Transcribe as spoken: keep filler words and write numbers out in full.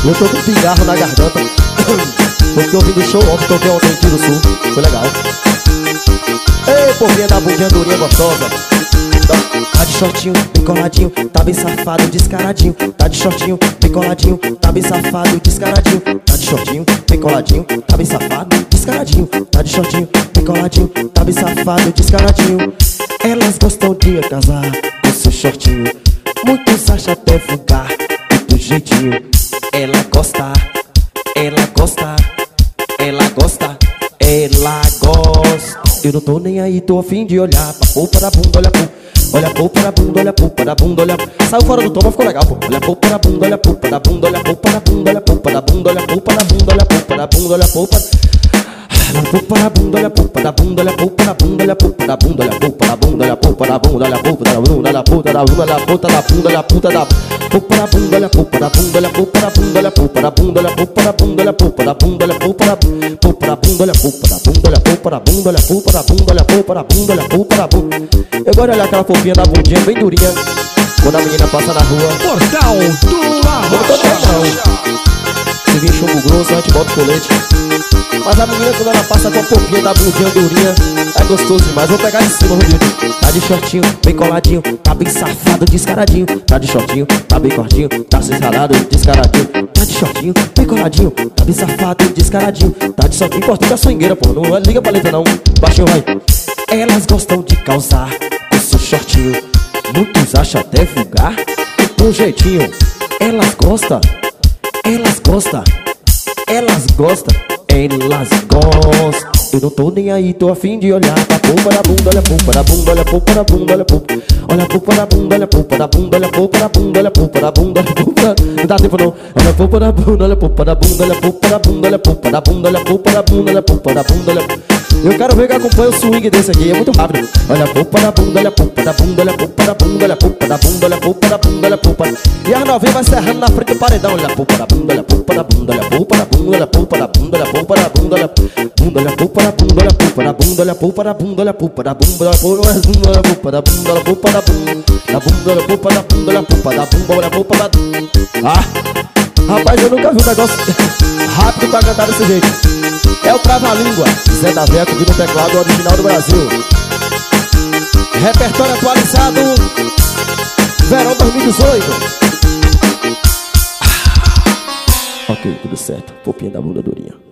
Eu tô com pigarro na garganta porque eu vim do show ontem, toquei ontem em Tiro Sul. Foi legal. Ei, porrinha da bundinha durinha gostosa. Tá de shortinho, bem coladinho, tá bem safado, descaradinho. Tá de shortinho, bem coladinho, tá bem safado, descaradinho. Tá de shortinho, bem coladinho, tá bem safado, descaradinho. Tá de shortinho, bem coladinho, tá bem safado, descaradinho. Elas gostam de casar com seu shortinho. Muitos acham até vulgar do jeitinho. Ela gosta, ela gosta, ela gosta, ela gosta. Eu não tô nem aí, tô a fim de olhar pra polpa da bunda, olha pro, olha a polpa da bunda, olha a polpa da bunda, olha. Saiu fora do tom, mas ficou legal, pô. Olha a polpa da bunda, olha a polpa da bunda, olha a polpa da bunda, olha a polpa da bunda, olha a polpa da bunda, olha a polpa da bunda, olha a polpa. Olha a polpa da bunda, olha a polpa da bunda, olha a polpa da bunda, olha a polpa da bunda, olha a polpa da bunda, olha a polpa da bunda, olha a polpa da bunda, olha a polpa da bunda, olha a polpa da bunda, olha a polpa da polpa da bunda, olha a polpa da bunda, olha a polpa da bunda, olha a polpa da bunda, olha a polpa da bunda, olha a polpa da bunda, olha a polpa da polpa da bunda, olha a polpa da bunda, olha a polpa da bunda, olha a polpa da bunda, olha a polpa da bunda, olha a polpa da bunda. Eu gosto de olhar aquela polpinha da bundinha bem durinha quando a menina passa na rua. Portal do Arrocha. Se vir chumbo grosso, a gente bota o colete. Mas a menina quando ela passa com a polpinha da bundinha durinha, é gostoso demais. Vou pegar de cima, Rodrigo. Tá de shortinho, bem coladinho, tá bem safado, descaradinho. Tá de shortinho, tá bem cortinho, tá descarado, descaradinho. Tá de shortinho, bem coladinho, tá bem safado, descaradinho. Tá de shortinho, importante a swingueira, pô. Não liga pra letra não, baixinho vai. Elas gostam de causar com seu shortinho. Muitos acham até vulgar com jeitinho. Elas gostam, elas gostam, elas gostam, elas gostam. Eu não tô nem aí, tô a fim de olhar pra polpa da bunda, olha a polpa da bunda, olha a polpa da bunda, olha a polpa. Olha a polpa da bunda, olha a polpa da bunda, olha a polpa da bunda, olha a polpa da bunda, olha a polpa. Não dá tempo não. Olha a polpa da bunda, olha a polpa da bunda, olha a polpa da bunda, olha a polpa da bunda, olha a polpa da bunda, olha a polpa da bunda, olha a. Eu quero ver que acompanha o swing desse aqui, é muito rápido. Olha a polpa da bunda, olha a polpa da bunda, olha a polpa da bunda, olha a polpa da bunda, olha a polpa da bunda, olha a polpa. E as novinhas vai serrando na frente do paredão. Olha a polpa da bunda, olha a polpa da bunda, olha a polpa da bunda, olha a polpa da bunda, olha a polpa da bunda, olha a bunda, olha a polpa da bunda, olha a polpa da bunda, olha a polpa da bunda, olha a polpa da bunda, olha a polpa da bunda, olha a polpa da bunda, olha a polpa da bunda, da bunda, olha a polpa da bunda, olha a polpa da bunda, olha a polpa da. Ah, rapaz, eu nunca vi um negócio rápido pra cantar desse jeito. É o Trava-Língua, Zé da Veca aqui no teclado original do Brasil. Repertório atualizado, verão dois mil e dezoito. Ok, tudo certo. Popinha da bunda durinha.